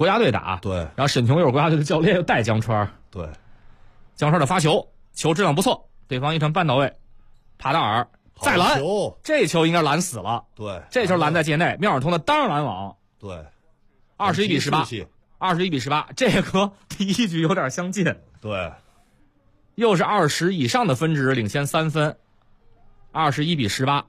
国家队打， 对， 然后沈琼又是国家队的教练，又带江川， 对， 江川的发球，球质量不错，对方一传半到位，帕达尔再拦，这球应该拦死了， 对， 这球拦在界内，妙尔通的当然拦网， 对 ，21-18，这和第一局有点相近， 对， 又是20以上的分值领先3分，21-18，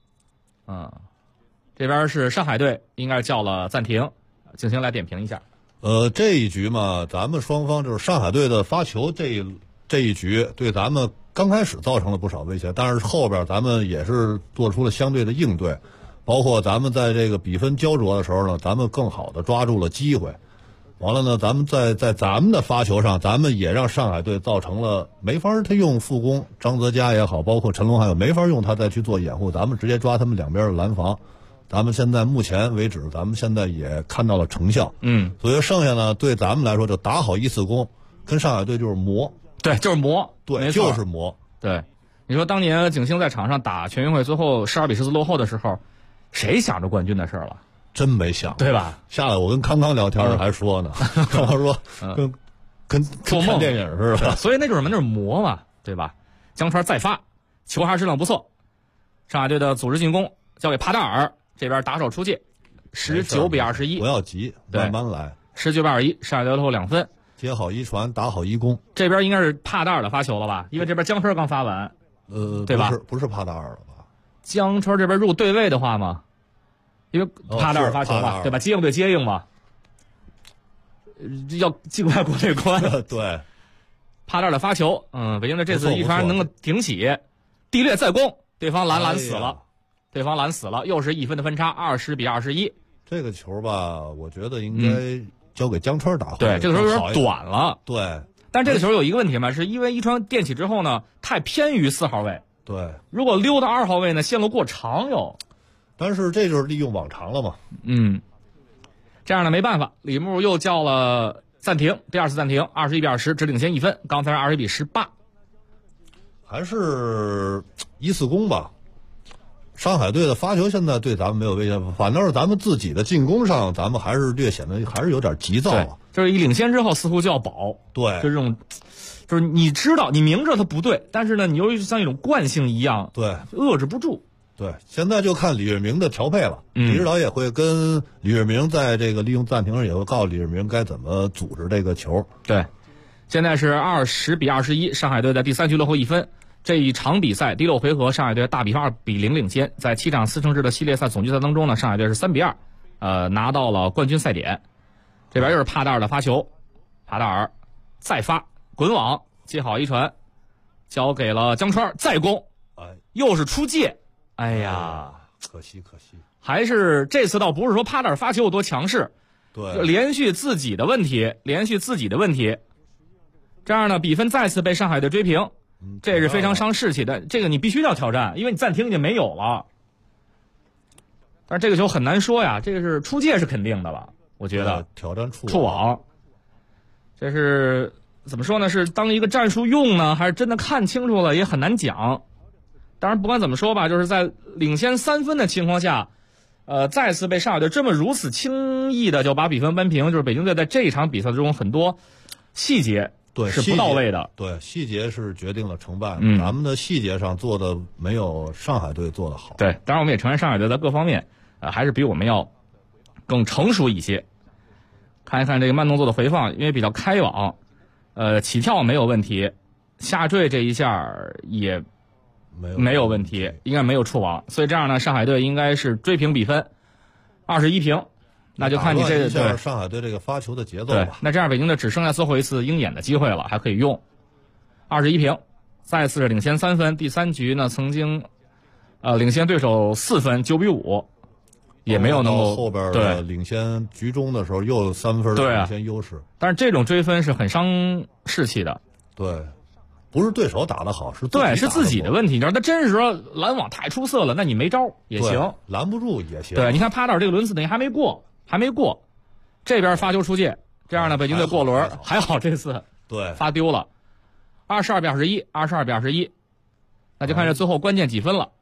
这边是上海队应该叫了暂停，静行来点评一下。 这一局嘛，咱们双方就是上海队的发球这一局对咱们刚开始造成了不少威胁，但是后边咱们也是做出了相对的应对，包括咱们在这个比分焦灼的时候呢，咱们更好的抓住了机会。完了呢，咱们在咱们的发球上，咱们也让上海队造成了没法他用副攻，张泽佳也好，包括陈龙还有没法用他再去做掩护，咱们直接抓他们两边的拦防。咱们现在目前为止，咱们现在也看到了成效。所以剩下呢，对咱们来说就打好一次攻，跟上海队就是磨。 对，就是磨。 对，就是磨。 对，你说当年景星在场上打全运会最后12-14落后的时候，谁想着冠军的事了？ 真没想， 对吧？ 下来我跟康康聊天还说呢，康康说跟做梦看电影似的。 所以那就是什么？那是磨嘛，对吧？江川再发，球还质量不错。上海队的组织进攻交给帕达尔，这边打手出界，19-21。 不要急，慢慢来。 19-21，上海队落后2分。 接好一传，打好一攻。 这边应该是帕达尔的发球了吧？因为这边江川刚发完，对吧？ 不是帕达尔了吧？ 江川这边如果对位的话嘛，因为帕达尔发球嘛，对吧？接应对接应嘛，要境外国内关。 对， 帕达尔的发球，北京队这次一传能够顶起，地裂再攻，对方拦死了，对方拦死了，又是1分的分差，20-21。 这个球吧，我觉得应该交给江川打。 对，这个球有点短了。 对， 但这个球有一个问题嘛，是因为一传垫起之后呢，太偏于4号位。 对，如果溜到2号位呢，线路过长有。 但是这就是利用往常了嘛。 这样呢没办法，李牧又叫了暂停，第2次暂停，21-20，只领先1分。刚才是21-18， 还是1次攻吧。上海队的发球现在对咱们没有威胁，反倒是咱们自己的进攻上，咱们还是略显得还是有点急躁了。 就是一领先之后，似乎就要保。 对， 就这种，就是你知道，你明知道它不对，但是呢，你又像一种惯性一样， 对， 遏制不住。 对，现在就看李日明的调配了。李指导也会跟李日明在这个利用暂停时也会告诉李日明该怎么组织这个球。 对，现在是20-21，上海队在第3局落后1分。这一场比赛第6回合，上海队大比分2-0领先。在7场4胜制的系列赛总决赛当中呢，上海队是3-2，拿到了冠军赛点。这边又是帕达尔的发球，帕达尔再发滚网，接好一传，交给了江川，再攻，又是出界。哎呀， 可惜， 还是这次倒不是说帕达尔发球有多强势， 对， 连续自己的问题，这样呢，比分再次被上海队追平，这是非常伤士气的。这个你必须要挑战，因为你暂停已经没有了。但是这个球很难说呀，这个是出界是肯定的了，我觉得挑战触网，这是怎么说呢？是当一个战术用呢，还是真的看清楚了也很难讲。当然不管怎么说吧，就是在领先3分的情况下，再次被上海队这么如此轻易的就把比分扳平，就是北京队在这一场比赛中很多细节是不到位的。 对，细节是决定了成败。咱们的细节上做的没有上海队做的好。 对，当然我们也承认上海队在各方面还是比我们要更成熟一些。看一看这个慢动作的回放，因为比较开网，起跳没有问题，下坠这一下也没有问题，应该没有触网，所以这样呢，上海队应该是追平比分，21平。那就看你这个对上海队这个发球的节奏吧。 对，那这样北京队只剩下最后一次鹰眼的机会了，还可以用。21平，再次是领先3分。第3局呢，曾经领先对手4分，9-5，也没有能够后边的领先局中的时候又有3分的领先优势。 但是这种追分是很伤士气的。 对。不是对手打得好，是自己的问题。你知道，他真是说拦网太出色了，那你没招也行， 拦不住也行。 对，你看帕达尔这个轮次等于还没过，这边发球出界，这样呢，北京队过轮还好这次对发丢了，22-21，那就看这最后关键几分了。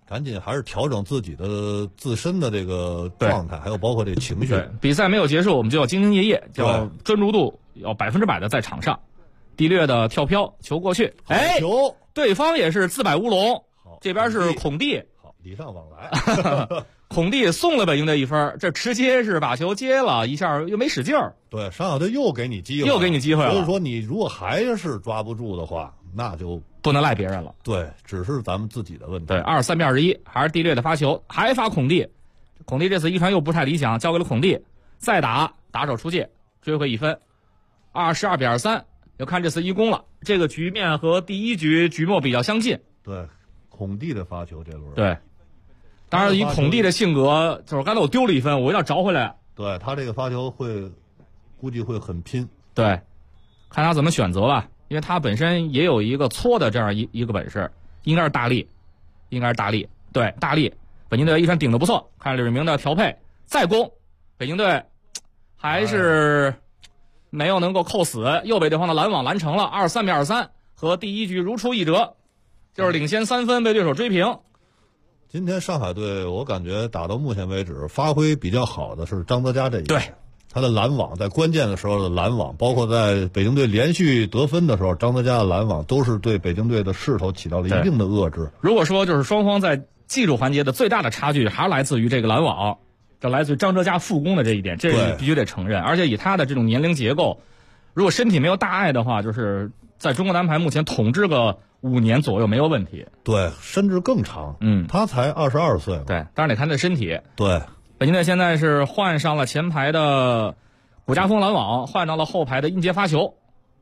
赶紧还是调整自己的自身的这个状态，还有包括这个情绪。 对，比赛没有结束，我们就要兢兢业业，要专注度要100%的在场上。地略的跳飘球过去，哎， 球， 对方也是自摆乌龙，这边是孔蒂， 好，礼尚往来。 孔蒂送了北京队1分，这直接是把球接了一下，又没使劲儿。 对，上海队又给你机会，了。所以说，你如果还是抓不住的话，那就不能赖别人了。 对，只是咱们自己的问题。 对，23比21，还是地略的发球，还发孔蒂。孔蒂这次一传又不太理想，交给了孔蒂，再打手出界，追回1分。22比23，要看这次一攻了。这个局面和第一局局末比较相近。 对，孔蒂的发球这轮。 对。当然，以孔蒂的性格，就是刚才我丢了1分，我一定要找回来。 对，他这个发球估计会很拼。 对，看他怎么选择吧，因为他本身也有一个搓的这样一个本事，应该是大力。对，大力。北京队一传顶得不错，看李瑞明的调配，再攻，北京队还是没有能够扣死，又被对方的拦网拦成了23比23，和第一局如出一辙，就是领先3分被对手追平。 今天上海队，我感觉打到目前为止发挥比较好的是张德佳这一点。 对， 他的拦网在关键的时候的拦网，包括在北京队连续得分的时候，张德佳的拦网都是对北京队的势头起到了一定的遏制。 如果说就是双方在技术环节的最大的差距，还是来自于这个拦网，这来自于张德佳复攻的这一点，这是必须得承认。而且以他的这种年龄结构，如果身体没有大碍的话，就是在中国男排目前统治个5年左右没有问题。 对，甚至更长。他才22岁。 对，当然得看他身体。 对， 北京队现在是换上了前排的古家峰拦网，换上了后排的殷杰发球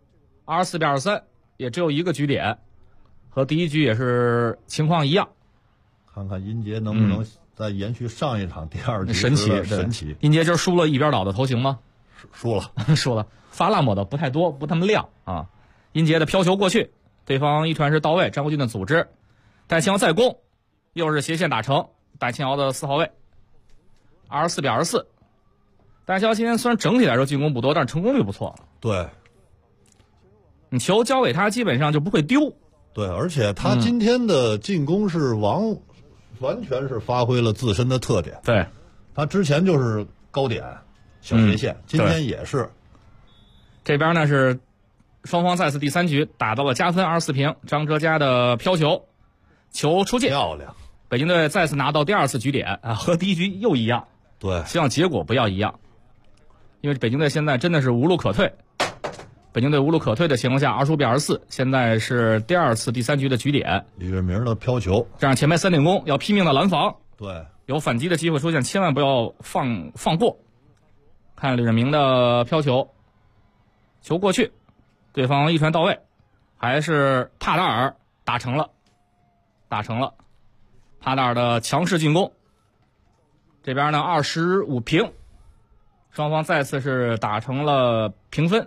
，24比23，也只有1个局点，和第一局也是情况一样。 看看殷杰能不能再延续上一场第2局神奇。殷杰今儿输了一边倒的头型吗？ 输了， 输了，发烂抹的不太多，不那么亮啊。殷杰的飘球过去，对方一传是到位，张国军的组织，戴庆尧再攻，又是斜线打成，戴庆尧的4号位，24比24。戴庆尧今天虽然整体来说进攻不多，但是成功率不错。 对， 你球交给他基本上就不会丢。 对，而且他今天的进攻是完全是发挥了自身的特点。 对， 他之前就是高点小斜线，今天也是。 这边呢是双方再次第3局打到了加分24平，张哲嘉的飘球，球出界， 漂亮。 北京队再次拿到第2次局点啊，和第一局又一样。 对， 希望结果不要一样，因为北京队现在真的是无路可退。北京队无路可退的情况下，25比24，现在是第2次第3局的局点。 李瑞明的飘球， 这样前排3点攻要拼命的拦防。 对， 有反击的机会出现，千万不要放过。看李瑞明的飘球，球过去，对方一传到位，还是帕达尔打成了。帕达尔的强势进攻，这边呢25平，双方再次是打成了平分。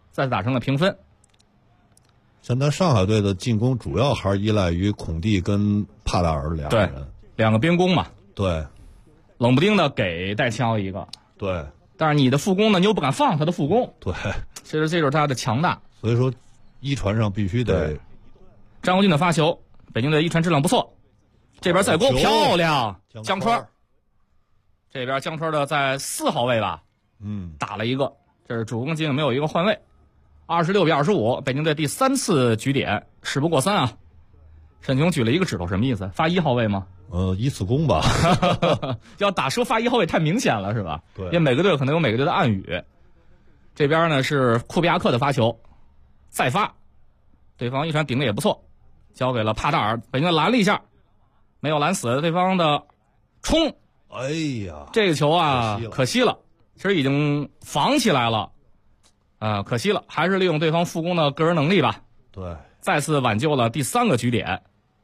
现在上海队的进攻主要还是依赖于孔蒂跟帕达尔两个人， 两个边攻嘛。 对， 冷不丁的给戴庆尧一个。 对， 但是你的副攻呢，你又不敢放他的副攻。 对， 其实这就是他的强大。 所以说，一传上必须得。 张国军的发球，北京队一传质量不错，这边再攻漂亮，江川。这边江川的在4号位吧，打了一个，这是主攻进没有一个换位。26比25，北京队第3次局点，事不过3啊。沈琼举了一个指头，什么意思？发1号位吗？ 一次攻吧。 要打说发1号位太明显了，是吧？ 对。 因为每个队可能有每个队的暗语。这边呢是库比亚克的发球，再发，对方一传顶的也不错，交给了帕达尔，北京队拦了一下，没有拦死对方的冲。 哎呀， 这个球啊，可惜了，其实已经防起来了。可惜了，还是利用对方副攻的个人能力吧。 对， 再次挽救了第3个局点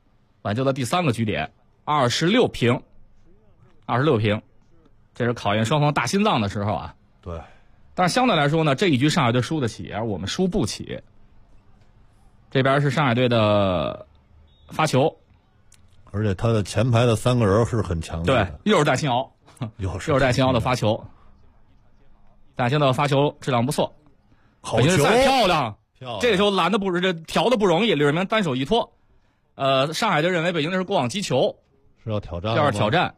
，26平，这是考验双方大心脏的时候啊。 对， 但是相对来说呢，这一局上海队输得起，而我们输不起。这边是上海队的发球， 而且他的前排的3个人是很强的。 对，又是戴庆尧，又是戴庆尧的发球，戴庆尧的发球质量不错。 好球， 漂亮！这个球拦的调的不容易，李瑞明单手一托。上海队认为北京队是过网击球， 是要挑战， 要是挑战，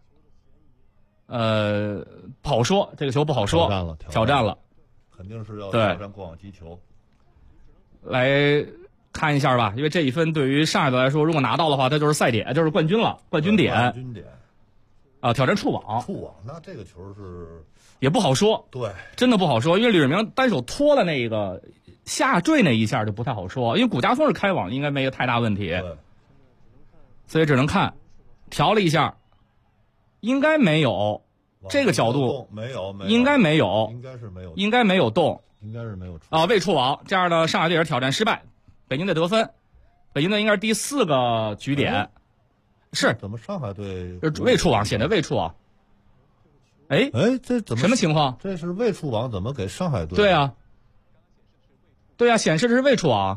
不好说，这个球不好说，挑战了， 肯定是要挑战过往击球。 来看一下吧，因为这一分对于上海队来说，如果拿到的话，它就是赛点，就是冠军了，冠军点。挑战触网， 那这个球是也不好说， 对， 真的不好说，因为李瑞明单手托了那个下坠那一下就不太好说，因为谷家峰是开网，应该没有太大问题，所以只能看，调了一下，应该没有，这个角度没有， 应该没有，应该没有动， 应该是没有未触网，这样的上海队也是挑战失败，北京队得分，北京队应该是第4个局点。是怎么上海队未触网，显得未触网？ 这怎么什么情况？ 这是未触网，怎么给上海队？ 对啊，显示的是未触网。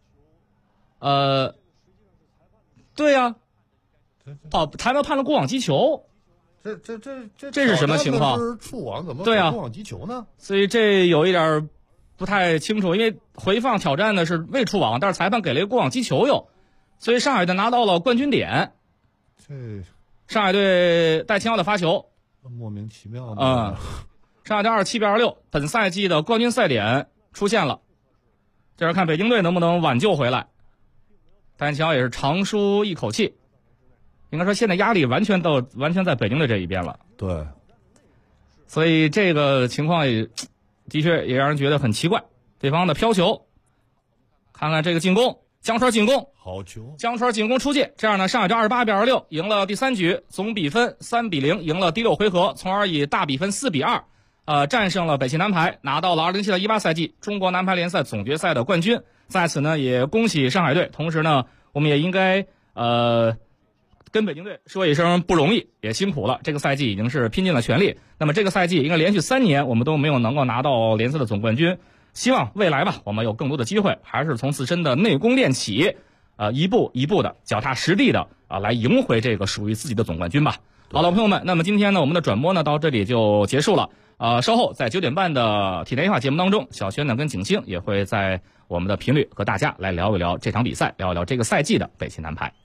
对呀，裁判判了过网击球。 这是什么情况？ 是触网怎么对啊过网击球呢？ 所以这有一点不太清楚，因为回放挑战的是未触网，但是裁判给了一个过网击球哟，所以上海队拿到了冠军点。上海队戴清耀的发球， 莫名其妙上海队27比26，本赛季的冠军赛点出现了。这是看北京队能不能挽救回来。戴清耀也是长舒一口气，应该说现在压力完全在北京队这一边了。 对， 所以这个情况也的确也让人觉得很奇怪。对方的飘球，看看这个进攻，江川进攻。 好球！ 江川进攻出界，这样呢，上海队28比26赢了第3局，总比分3比0赢了第6回合，从而以大比分4比2，战胜了北汽男排，拿到了2017到18赛季中国男排联赛总决赛的冠军。在此呢，也恭喜上海队，同时呢，我们也应该跟北京队说一声不容易，也辛苦了。这个赛季已经是拼尽了全力。那么这个赛季应该连续3年我们都没有能够拿到联赛的总冠军，希望未来吧，我们有更多的机会，还是从自身的内功练起。一步一步的脚踏实地的来赢回这个属于自己的总冠军吧。好了，朋友们，那么今天呢，我们的转播呢到这里就结束了。稍后在9点半的体坛夜话节目当中，小轩呢跟景星也会在我们的频率和大家来聊一聊这场比赛，聊一聊这个赛季的北汽男排。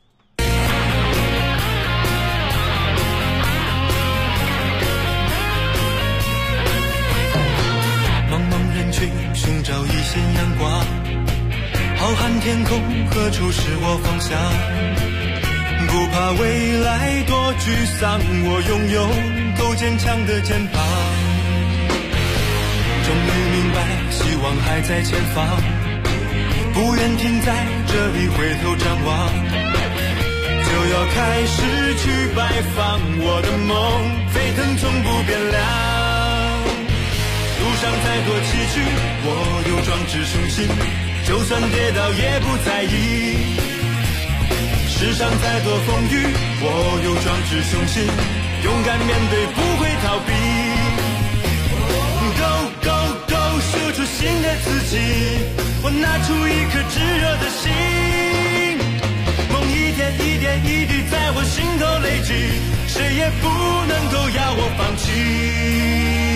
茫茫人群寻找一线阳光，浩瀚天空何处是我方向？不怕未来多沮丧，我拥有够坚强的肩膀。终于明白，希望还在前方，不愿停在这里回头张望，就要开始去拜访。我的梦沸腾从不变凉，路上再多崎岖，我有壮志雄心，就算跌倒也不在意，世上再多风雨，我有壮志雄心，勇敢面对，不会逃避。Go go go， 说出新的自己，我拿出一颗炙热的心，梦一点一点一滴在我心头累积，谁也不能够要我放弃。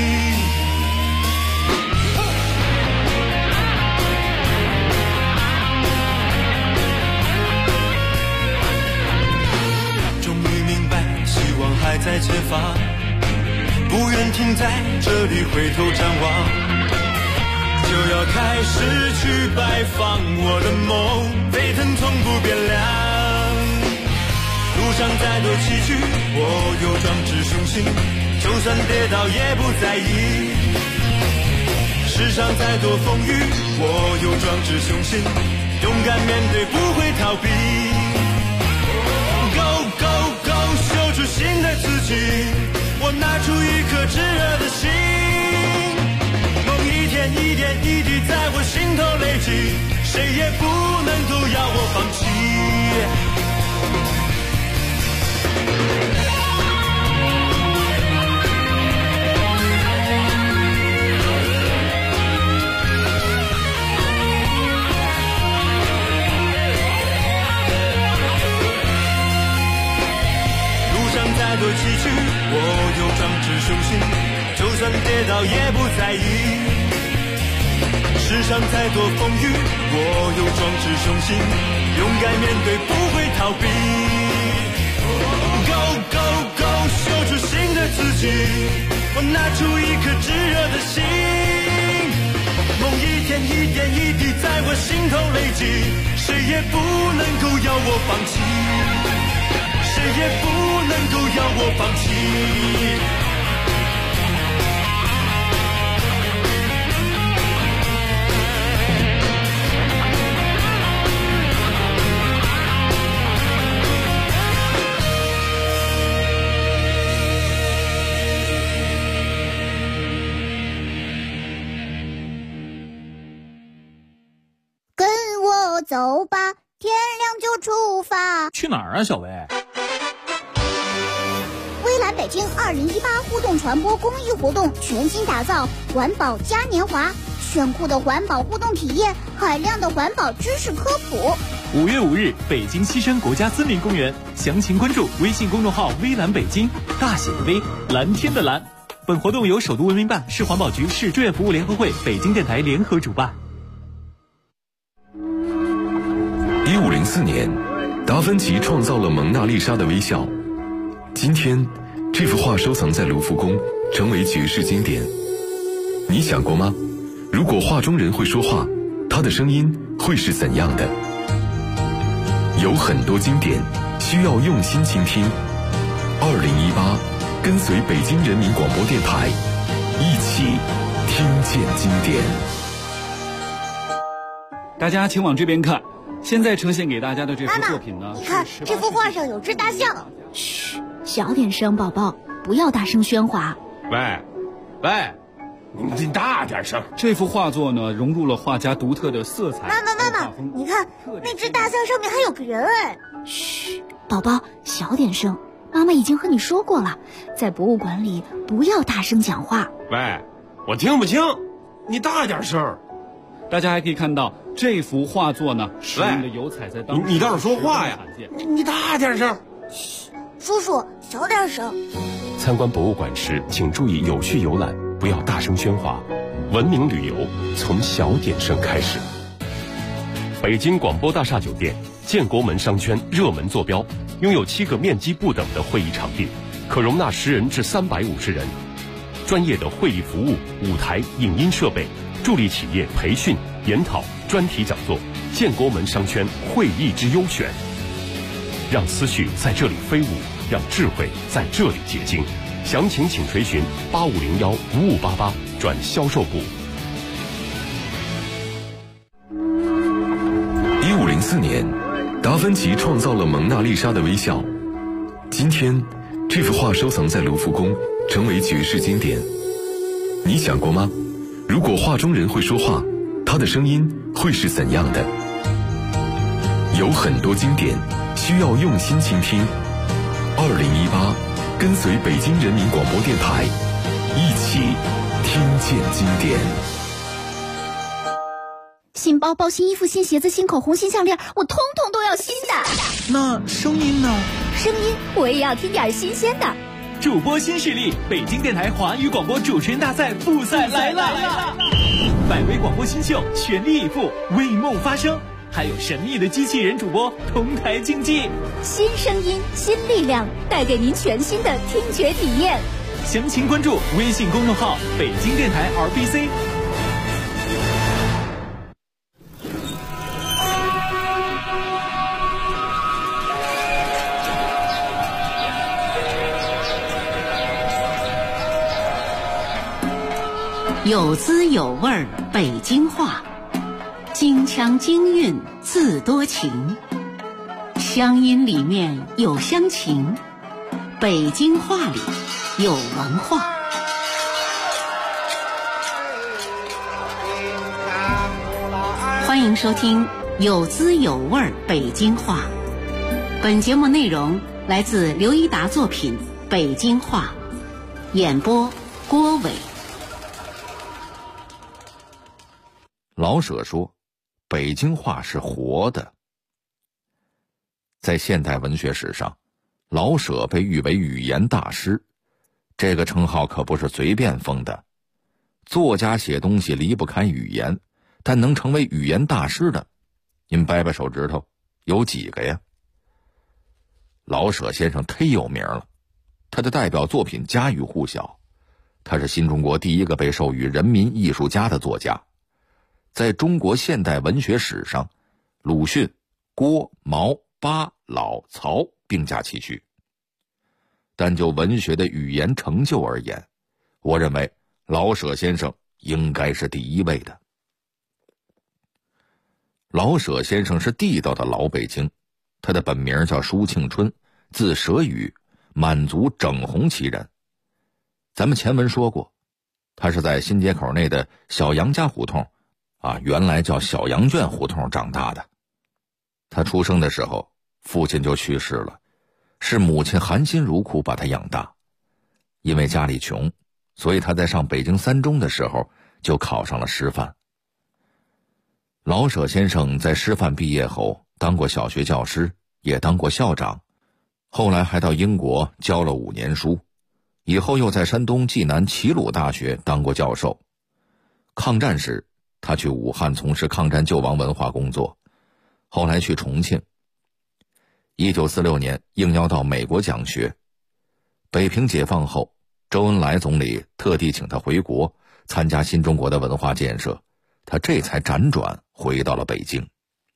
还在前方，不愿停在这里回头张望，就要开始去拜访。我的梦沸腾从不变凉，路上再多崎岖，我有壮志雄心，就算跌倒也不在意，世上再多风雨，我有壮志雄心，勇敢面对，不会逃避。Go go go， 秀出新的自己，我拿出一颗炙热的心，梦一天一点一滴在我心头累积，谁也不能够要我放弃。再多崎岖，我有壮志雄心，就算跌倒也不在意，世上再多风雨，我有壮志雄心，勇敢面对，不会逃避。Go 自己，我拿出一颗炙热的心，梦一点一点一滴在我心头累积，谁也不能够要我放弃，谁也不能够要我放弃。 走吧，天亮就出发。 去哪儿啊，小薇？ 微蓝北京2018互动传播公益活动全新打造环保嘉年华，炫酷的环保互动体验，海量的环保知识科普。 5月5日，北京西山国家森林公园，详情关注微信公众号“微蓝北京”，大写的微，蓝天的蓝。本活动由首都文明办、市环保局、市志愿服务联合会、北京电台联合主办。 1504年，达芬奇创造了蒙娜丽莎的微笑。今天，这幅画收藏在卢浮宫，成为绝世经典。你想过吗？如果画中人会说话，他的声音会是怎样的？有很多经典需要用心倾听。2018，跟随北京人民广播电台，一起听见经典。 大家请往这边看。现在呈现给大家的这幅作品呢， 你看这幅画上有只大象。 嘘，小点声，宝宝，不要大声喧哗。 喂，你大点声。 这幅画作呢，融入了画家独特的色彩。 妈妈，你看那只大象上面还有个人哎。 嘘，宝宝，小点声。妈妈已经和你说过了，在博物馆里不要大声讲话。 喂，我听不清，你大点声。 大家还可以看到这幅画作呢，使用的油彩在当时你倒是说话呀！你大点声。 嘘，叔叔小点声。 参观博物馆时，请注意有序游览，不要大声喧哗。文明旅游从小点声开始。北京广播大厦酒店建国门商圈热门坐标，拥有7个面积不等的会议场地，可容纳10人至350人。专业的会议服务、舞台、影音设备。助力企业培训、研讨、专题讲座，建国门商圈会议之优选。让思绪在这里飞舞，让智慧在这里结晶。详情请垂询8501-5588转销售部。 1504年，达芬奇创造了蒙娜丽莎的微笑。今天，这幅画收藏在卢浮宫，成为绝世经典。你想过吗？如果画中人会说话，他的声音会是怎样的？有很多经典需要用心倾听。2018，跟随北京人民广播电台，一起听见经典。 新包包、新衣服、新鞋子、新口红、新项链，我通通都要新的。 那声音呢？ 声音我也要听点新鲜的。 主播新势力，北京电台华语广播主持人大赛复赛来了！100位广播新秀全力以赴，为梦发声，还有神秘的机器人主播同台竞技。 新声音，新力量，带给您全新的听觉体验。 详情关注微信公众号北京电台 RBC。 有滋有味儿北京话，京腔京韵字多情，乡音里面有乡情，北京话里有文化。欢迎收听有滋有味儿北京话。本节目内容来自刘一达作品《北京话》，演播郭伟。 老舍说，北京话是活的。在现代文学史上，老舍被誉为语言大师，这个称号可不是随便封的。作家写东西离不开语言，但能成为语言大师的，您掰掰手指头，有几个呀？老舍先生忒有名了， 他的代表作品家喻户晓，他是新中国第一个被授予人民艺术家的作家。在中国现代文学史上，鲁迅、郭、毛、巴、老、曹并驾齐驱。但就文学的语言成就而言，我认为老舍先生应该是第一位的。老舍先生是地道的老北京，他的本名叫舒庆春，字舍予，满族整红旗人。咱们前文说过，他是在新街口内的小杨家胡同原来叫小杨圈胡同长大的。他出生的时候，父亲就去世了，是母亲含辛茹苦把他养大。因为家里穷，所以他在上北京三中的时候就考上了师范。老舍先生在师范毕业后当过小学教师，也当过校长，后来还到英国教了5年书，以后又在山东济南齐鲁大学当过教授。抗战时，他去武汉从事抗战救亡文化工作，后来去重庆。1946年应邀到美国讲学。北平解放后，周恩来总理特地请他回国参加新中国的文化建设，他这才辗转回到了北京。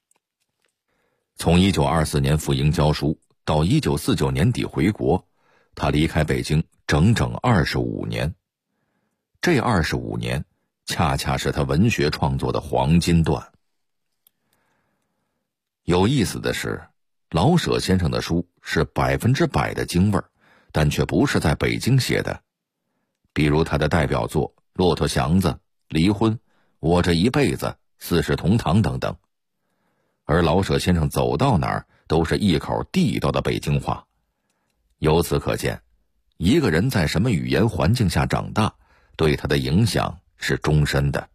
从1924年赴英教书到1949年底回国，他离开北京整整25年。这25年恰恰是他文学创作的黄金段。有意思的是，老舍先生的书是100%的京味儿，但却不是在北京写的。比如他的代表作《骆驼祥子》《离婚》《我这一辈子》《四世同堂》等等。而老舍先生走到哪儿都是一口地道的北京话。由此可见，一个人在什么语言环境下长大，对他的影响是终身的。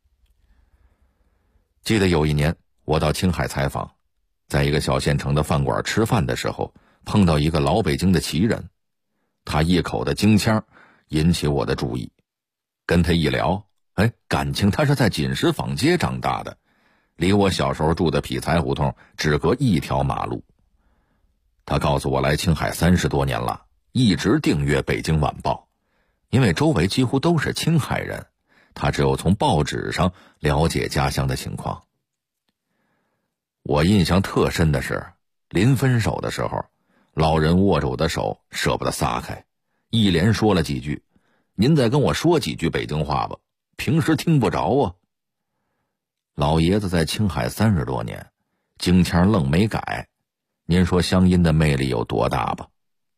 记得有一年我到青海采访，在一个小县城的饭馆吃饭的时候，碰到一个老北京的旗人，他一口的京腔引起我的注意。跟他一聊，感情他是在锦石坊街长大的，离我小时候住的匹才胡同只隔一条马路。他告诉我来青海30多年了，一直订阅《北京晚报》，因为周围几乎都是青海人，他只有从报纸上了解家乡的情况。我印象特深的是，临分手的时候，老人握着我的手舍不得撒开，一连说了几句：“您再跟我说几句北京话吧，平时听不着啊。”老爷子在青海30多年，京腔愣没改，您说乡音的魅力有多大吧？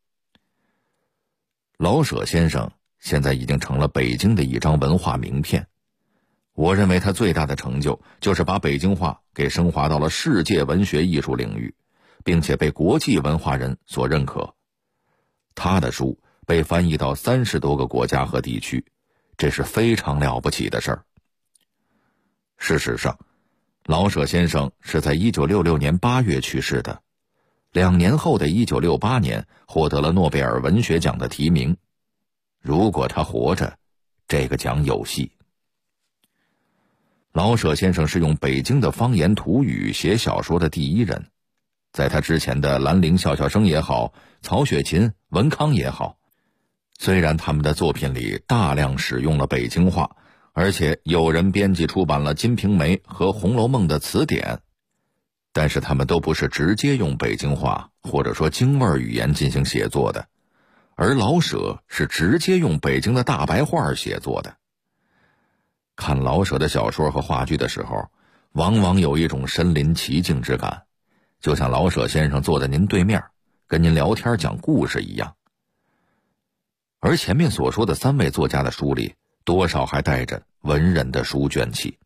老舍先生现在已经成了北京的一张文化名片。我认为他最大的成就就是把北京话给升华到了世界文学艺术领域，并且被国际文化人所认可。他的书被翻译到30多个国家和地区，这是非常了不起的事儿。事实上，老舍先生是在1966年8月去世的，2年后的1968年获得了诺贝尔文学奖的提名。如果他活着，这个奖有戏。老舍先生是用北京的方言土语写小说的第一人，在他之前的兰陵笑笑生也好，曹雪芹、文康也好，虽然他们的作品里大量使用了北京话，而且有人编辑出版了《金瓶梅》和《红楼梦》的词典，但是他们都不是直接用北京话或者说京味语言进行写作的，而老舍是直接用北京的大白话写作的。看老舍的小说和话剧的时候，往往有一种身临其境之感，就像老舍先生坐在您对面，跟您聊天讲故事一样。而前面所说的3位作家的书里，多少还带着文人的书卷气。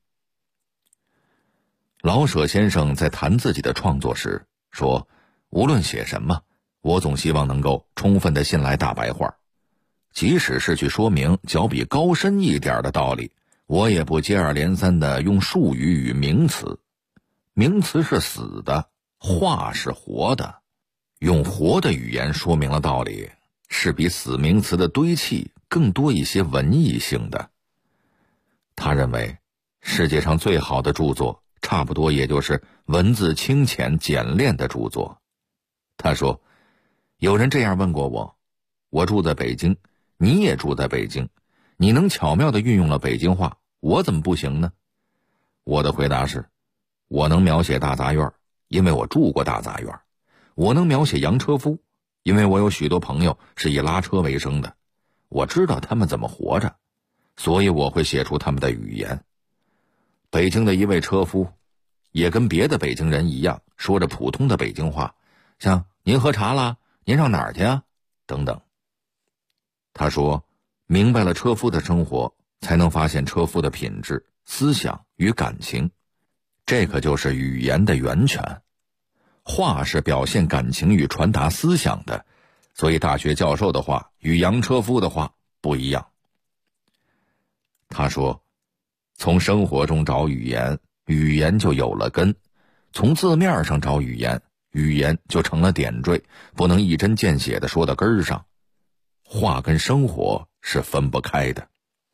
老舍先生在谈自己的创作时说，无论写什么，我总希望能够充分地信赖大白话，即使是去说明较比高深一点的道理，我也不接二连三地用术语与名词。名词是死的，话是活的，用活的语言说明了道理，是比死名词的堆砌更多一些文艺性的。他认为，世界上最好的著作，差不多也就是文字清浅简练的著作。他说，有人这样问过我， 我住在北京，你也住在北京，你能巧妙地运用了北京话，我怎么不行呢？我的回答是，我能描写大杂院，因为我住过大杂院；我能描写洋车夫，因为我有许多朋友是以拉车为生的，我知道他们怎么活着，所以我会写出他们的语言。北京的一位车夫也跟别的北京人一样，说着普通的北京话，像您喝茶啦，您上哪儿去啊等等。他说，明白了车夫的生活，才能发现车夫的品质、思想与感情，这可就是语言的源泉。话是表现感情与传达思想的，所以大学教授的话与洋车夫的话不一样。他说，从生活中找语言，语言就有了根；从字面上找语言，语言就成了点缀，不能一针见血地说到根儿上。话跟生活是分不开的。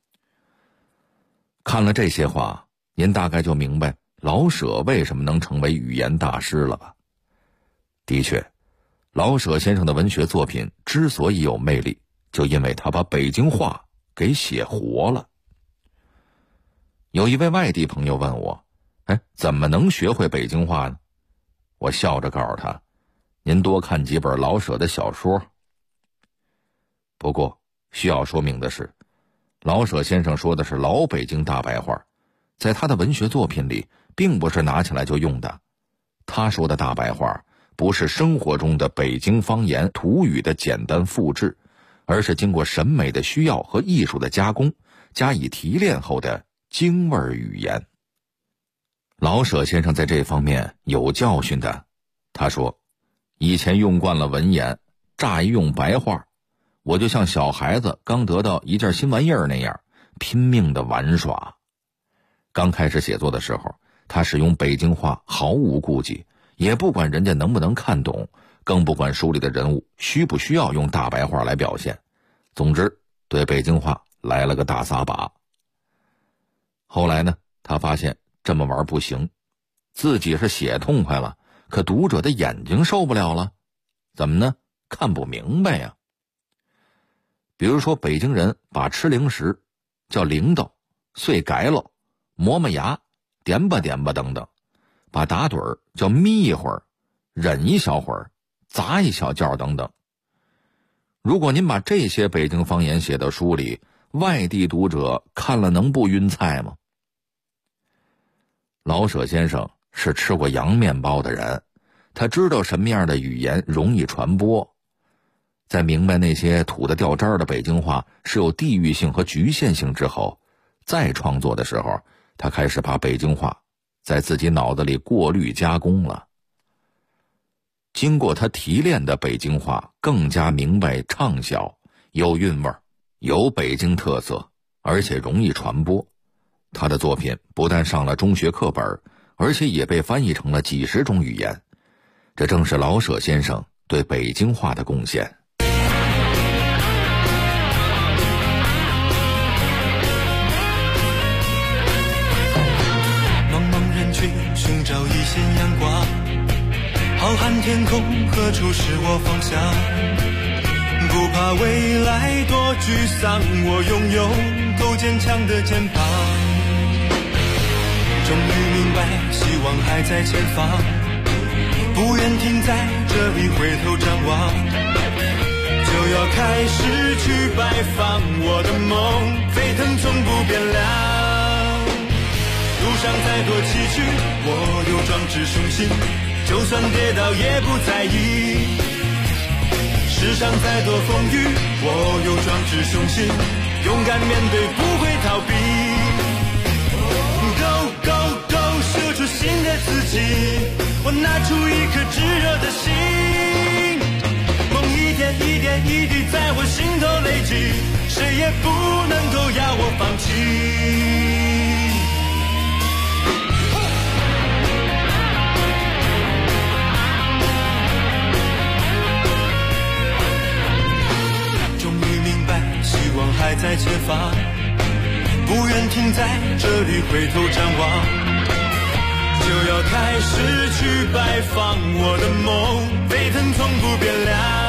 看了这些话，您大概就明白老舍为什么能成为语言大师了吧？的确，老舍先生的文学作品之所以有魅力，就因为他把北京话给写活了。有一位外地朋友问我，怎么能学会北京话呢？我笑着告诉他，您多看几本老舍的小说。不过需要说明的是，老舍先生说的是老北京大白话，在他的文学作品里并不是拿起来就用的。他说的大白话不是生活中的北京方言土语的简单复制，而是经过审美的需要和艺术的加工，加以提炼后的京味语言。老舍先生在这方面有教训的。他说，以前用惯了文言，乍一用白话，我就像小孩子刚得到一件新玩意儿那样，拼命的玩耍。刚开始写作的时候，他使用北京话毫无顾忌，也不管人家能不能看懂，更不管书里的人物需不需要用大白话来表现。总之，对北京话来了个大撒把。后来呢，他发现这么玩不行，自己是写痛快了，可读者的眼睛受不了了。怎么呢？看不明白呀。比如说，北京人把吃零食叫铃铛、碎改了、磨磨牙、点吧点吧等等，把打盹儿叫眯一会儿、忍一小会儿、砸一小觉等等。如果您把这些北京方言写到书里，外地读者看了能不晕菜吗？老舍先生是吃过洋面包的人，他知道什么样的语言容易传播。在明白那些土得掉渣的北京话是有地域性和局限性之后，再创作的时候，他开始把北京话在自己脑子里过滤加工了。经过他提炼的北京话更加明白畅销，有韵味，有北京特色，而且容易传播。他的作品不但上了中学课本，而且也被翻译成了几十种语言。这正是老舍先生对北京话的贡献。 寻找一线阳光，浩瀚天空何处是我方向？不怕未来多沮丧，我拥有够坚强的肩膀。终于明白，希望还在前方，不愿停在这里回头张望，就要开始去拜访我的梦，沸腾从不变凉。路上再多崎岖，我有壮志雄心，就算跌倒也不在意。世上再多风雨，我有壮志雄心，勇敢面对，不会逃避。Go go go， 秀出新的自己，我拿出一颗炙热的心，梦一点一点一滴在我心头累积，谁也不能够要我放弃。希望还在前方，不愿停在这里回头张望，就要开始去拜访我的梦，沸腾从不变凉。